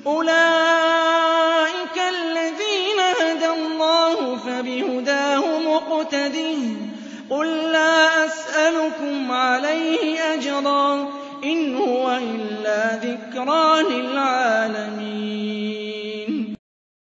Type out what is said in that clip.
أُولَٰئِكَ الَّذِينَ هَدَى اللَّهُ فَبِهُدَاهُ مُقْتَدِهْ ۗ قُل لَّا أَسْأَلُكُمْ عَلَيْهِ أَجْرًا ۖ إِنْ هُوَ إِلَّا ذِكْرَىٰ لِلْعَالَمِينَ.